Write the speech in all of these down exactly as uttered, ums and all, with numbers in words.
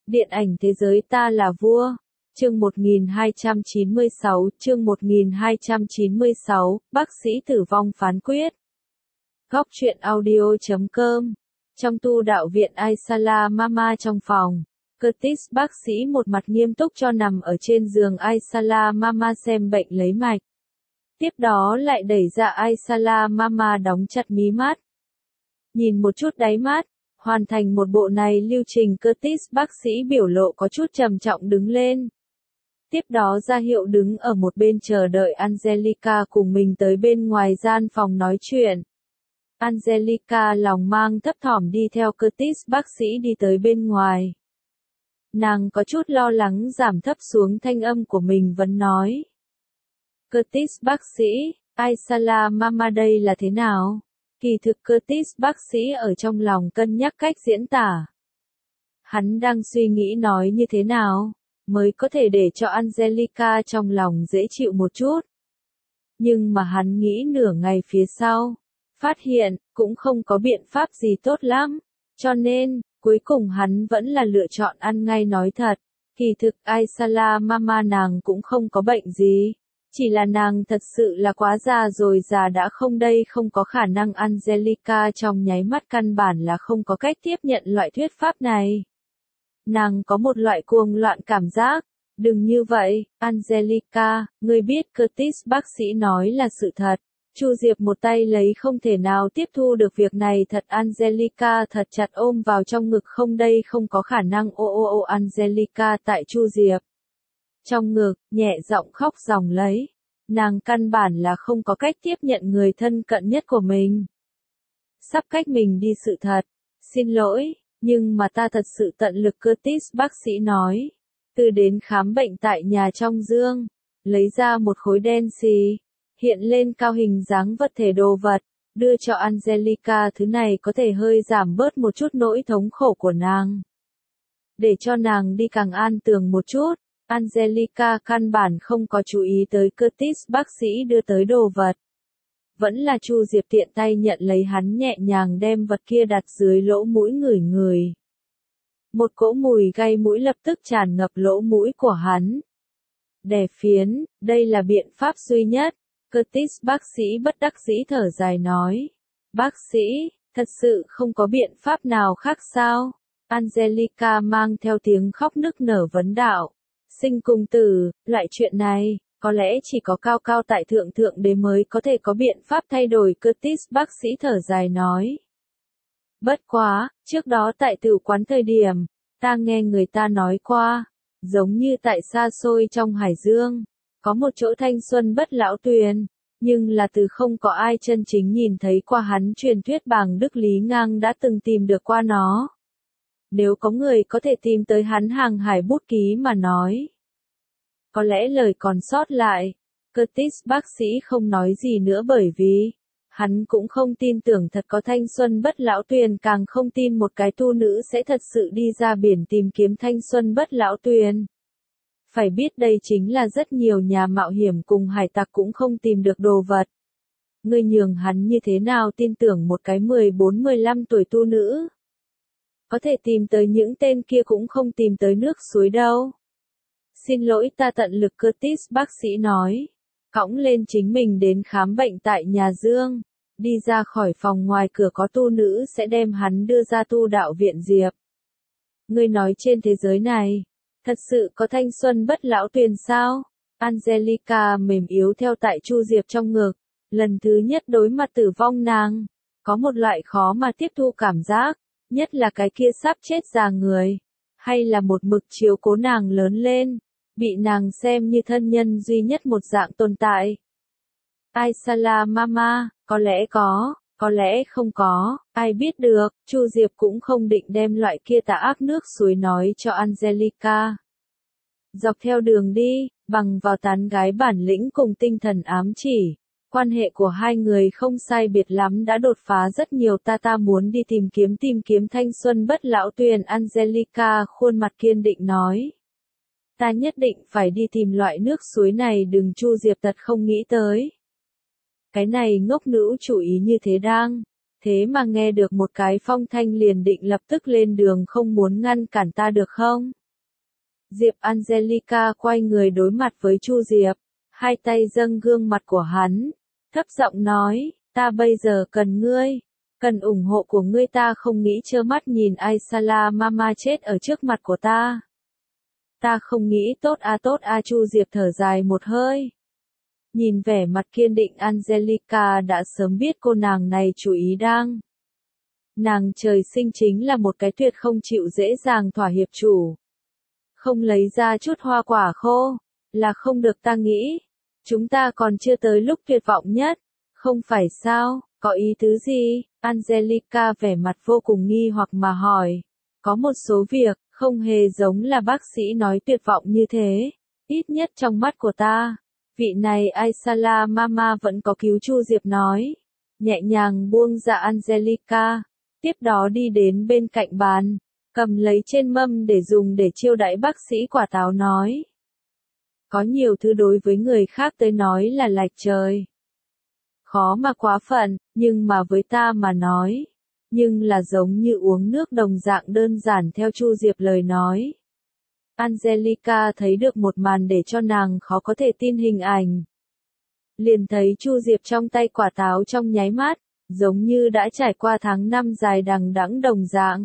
Điện ảnh thế giới ta là vua. Chương một nghìn hai trăm chín mươi sáu, chương một nghìn hai trăm chín mươi sáu, bác sĩ tử vong phán quyết. Góc truyện audio chấm com. Trong tu đạo viện Aisala Mama trong phòng, Curtis bác sĩ một mặt nghiêm túc cho nằm ở trên giường Aisala Mama xem bệnh lấy mạch. Tiếp đó lại đẩy ra Aisala Mama đóng chặt mí mắt. Nhìn một chút đáy mắt, hoàn thành một bộ này lưu trình Curtis bác sĩ biểu lộ có chút trầm trọng đứng lên. Tiếp đó ra hiệu đứng ở một bên chờ đợi Angelica cùng mình tới bên ngoài gian phòng nói chuyện. Angelica lòng mang thấp thỏm đi theo Curtis bác sĩ đi tới bên ngoài. Nàng có chút lo lắng giảm thấp xuống thanh âm của mình vẫn nói. Curtis bác sĩ, Aisala Mama đây là thế nào? Kỳ thực Curtis bác sĩ ở trong lòng cân nhắc cách diễn tả. Hắn đang suy nghĩ nói như thế nào, mới có thể để cho Angelica trong lòng dễ chịu một chút. Nhưng mà hắn nghĩ nửa ngày phía sau, phát hiện, cũng không có biện pháp gì tốt lắm. Cho nên, cuối cùng hắn vẫn là lựa chọn ăn ngay nói thật. Kỳ thực Aisala Mama nàng cũng không có bệnh gì. Chỉ là nàng thật sự là quá già rồi, già đã không đây không có khả năng. Angelica trong nháy mắt căn bản là không có cách tiếp nhận loại thuyết pháp này. Nàng có một loại cuồng loạn cảm giác. Đừng như vậy, Angelica, ngươi biết Curtis bác sĩ nói là sự thật. Chu Diệp một tay lấy không thể nào tiếp thu được việc này thật. Angelica thật chặt ôm vào trong ngực không đây không có khả năng. Ô ô ô Angelica tại Chu Diệp trong ngực, nhẹ giọng khóc ròng lấy. Nàng căn bản là không có cách tiếp nhận người thân cận nhất của mình sắp cách mình đi sự thật. Xin lỗi, nhưng mà ta thật sự tận lực. Curtis bác sĩ nói. Từ đến khám bệnh tại nhà trong dương, lấy ra một khối đen xì, hiện lên cao hình dáng vật thể đồ vật, đưa cho Angelica. Thứ này có thể hơi giảm bớt một chút nỗi thống khổ của nàng, để cho nàng đi càng an tường một chút. Angelica căn bản không có chú ý tới Curtis bác sĩ đưa tới đồ vật. Vẫn là Chu Diệp tiện tay nhận lấy, hắn nhẹ nhàng đem vật kia đặt dưới lỗ mũi ngửi ngửi. Một cỗ mùi gây mũi lập tức tràn ngập lỗ mũi của hắn. Đè phiến, đây là biện pháp duy nhất. Curtis bác sĩ bất đắc dĩ thở dài nói. Bác sĩ, thật sự không có biện pháp nào khác sao? Angelica mang theo tiếng khóc nức nở vấn đạo. Sinh cùng tử, loại chuyện này, có lẽ chỉ có cao cao tại thượng thượng đế mới có thể có biện pháp thay đổi. Curtis bác sĩ thở dài nói. Bất quá, trước đó tại tử quán thời điểm, ta nghe người ta nói qua, giống như tại xa xôi trong Hải Dương, có một chỗ thanh xuân bất lão tuyền, nhưng là từ không có ai chân chính nhìn thấy qua hắn. Truyền thuyết bàng Đức Lý Ngang đã từng tìm được qua nó. Nếu có người có thể tìm tới hắn hàng hải bút ký mà nói, có lẽ lời còn sót lại. Curtis bác sĩ không nói gì nữa bởi vì hắn cũng không tin tưởng thật có thanh xuân bất lão tuyền, càng không tin một cái tu nữ sẽ thật sự đi ra biển tìm kiếm thanh xuân bất lão tuyền. Phải biết đây chính là rất nhiều nhà mạo hiểm cùng hải tặc cũng không tìm được đồ vật. Ngươi nhường hắn như thế nào tin tưởng một cái mười bốn mười lăm tuổi tu nữ có thể tìm tới những tên kia cũng không tìm tới nước suối đâu. Xin lỗi, ta tận lực. Curtis bác sĩ nói. Cõng lên chính mình đến khám bệnh tại nhà Dương. Đi ra khỏi phòng, ngoài cửa có tu nữ sẽ đem hắn đưa ra tu đạo viện Diệp. Ngươi nói trên thế giới này, thật sự có thanh xuân bất lão tuyền sao? Angelica mềm yếu theo tại Chu Diệp trong ngực. Lần thứ nhất đối mặt tử vong, nàng có một loại khó mà tiếp thu cảm giác. Nhất là cái kia sắp chết già người, hay là một mực chiếu cố nàng lớn lên, bị nàng xem như thân nhân duy nhất một dạng tồn tại. Aisala Mama, có lẽ có, có lẽ không có, ai biết được. Chu Diệp cũng không định đem loại kia tà ác nước suối nói cho Angelica. Dọc theo đường đi, bằng vào tán gái bản lĩnh cùng tinh thần ám chỉ, quan hệ của hai người không sai biệt lắm đã đột phá rất nhiều. Ta ta muốn đi tìm kiếm tìm kiếm thanh xuân bất lão tuyền. Angelica khuôn mặt kiên định nói. Ta nhất định phải đi tìm loại nước suối này. Đừng. Chu Diệp thật không nghĩ tới. Cái này ngốc nữ chủ ý như thế đang. Thế mà nghe được một cái phong thanh liền định lập tức lên đường, không muốn ngăn cản ta được không? Diệp Angelica quay người đối mặt với Chu Diệp, hai tay dâng gương mặt của hắn, thấp giọng nói, ta bây giờ cần ngươi, cần ủng hộ của ngươi, ta không nghĩ trơ mắt nhìn Aisala Mama chết ở trước mặt của ta. Ta không nghĩ tốt a tốt a Chu Diệp thở dài một hơi. Nhìn vẻ mặt kiên định Angelica đã sớm biết cô nàng này chủ ý đang. Nàng trời sinh chính là một cái tuyệt không chịu dễ dàng thỏa hiệp chủ. Không lấy ra chút hoa quả khô, là không được, ta nghĩ. Chúng ta còn chưa tới lúc tuyệt vọng nhất, không phải sao, có ý tứ gì? Angelica vẻ mặt vô cùng nghi hoặc mà hỏi. Có một số việc, không hề giống là bác sĩ nói tuyệt vọng như thế, ít nhất trong mắt của ta. Vị này Aisala Mama vẫn có cứu, Chu Diệp nói. Nhẹ nhàng buông ra Angelica, tiếp đó đi đến bên cạnh bàn, cầm lấy trên mâm để dùng để chiêu đãi bác sĩ quả táo nói. Có nhiều thứ đối với người khác tới nói là lệch trời. Khó mà quá phận, nhưng mà với ta mà nói, nhưng là giống như uống nước đồng dạng đơn giản theo Chu Diệp lời nói. Angelica thấy được một màn để cho nàng khó có thể tin hình ảnh. Liền thấy Chu Diệp trong tay quả táo trong nháy mắt, giống như đã trải qua tháng năm dài đằng đẵng đồng dạng.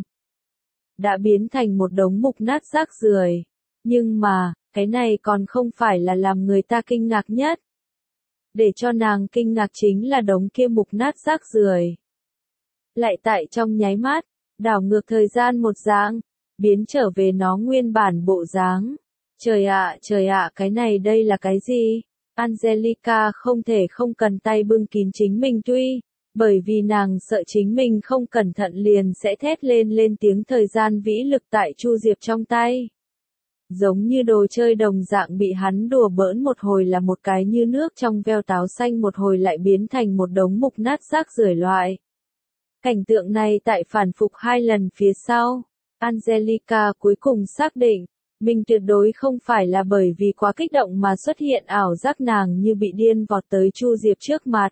Đã biến thành một đống mục nát rác rưởi. Nhưng mà, cái này còn không phải là làm người ta kinh ngạc nhất. Để cho nàng kinh ngạc chính là đống kia mục nát rác rưởi. Lại tại trong nháy mắt, đảo ngược thời gian một dạng, biến trở về nó nguyên bản bộ dáng. Trời ạ, trời ạ, cái này đây là cái gì? Angelica không thể không cần tay bưng kín chính mình tuy, bởi vì nàng sợ chính mình không cẩn thận liền sẽ thét lên lên tiếng, thời gian vĩ lực tại Chu Diệp trong tay. Giống như đồ chơi đồng dạng bị hắn đùa bỡn, một hồi là một cái như nước trong veo táo xanh, một hồi lại biến thành một đống mục nát rác rưởi loại. Cảnh tượng này tại phản phục hai lần phía sau, Angelica cuối cùng xác định, mình tuyệt đối không phải là bởi vì quá kích động mà xuất hiện ảo giác, nàng như bị điên vọt tới Chu Diệp trước mặt.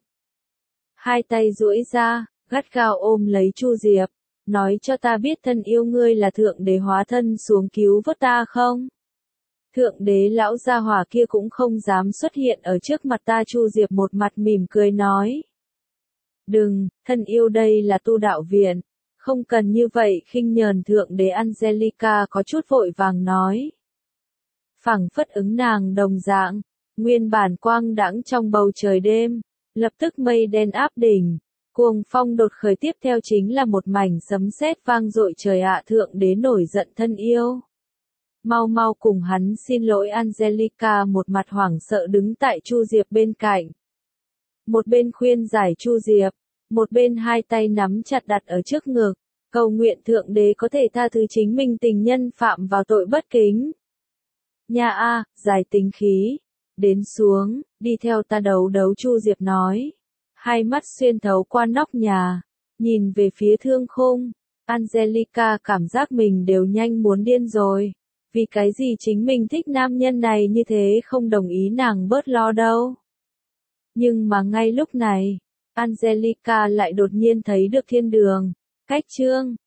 Hai tay duỗi ra, gắt gao ôm lấy Chu Diệp, nói cho ta biết thân yêu, ngươi là thượng đế hóa thân xuống cứu vớt ta không? Thượng đế lão gia hỏa kia cũng không dám xuất hiện ở trước mặt ta. Chu Diệp một mặt mỉm cười nói. Đừng, thân yêu, đây là tu đạo viện, không cần như vậy khinh nhờn thượng đế. Angelica có chút vội vàng nói. Phảng phất ứng nàng đồng dạng, nguyên bản quang đãng trong bầu trời đêm, lập tức mây đen áp đỉnh, cuồng phong đột khởi, tiếp theo chính là một mảnh sấm sét vang dội trời ạ. Thượng đế nổi giận, thân yêu. Mau mau cùng hắn xin lỗi. Angelica một mặt hoảng sợ đứng tại Chu Diệp bên cạnh. Một bên khuyên giải Chu Diệp, một bên hai tay nắm chặt đặt ở trước ngực, cầu nguyện thượng đế có thể tha thứ chính mình tình nhân phạm vào tội bất kính. Nha a, giải tính khí, đến xuống, đi theo ta đấu đấu. Chu Diệp nói, hai mắt xuyên thấu qua nóc nhà, nhìn về phía thương khung. Angelica cảm giác mình đều nhanh muốn điên rồi. Vì cái gì chính mình thích nam nhân này như thế không đồng ý nàng bớt lo đâu. Nhưng mà ngay lúc này, Angelica lại đột nhiên thấy được thiên đường, cách chương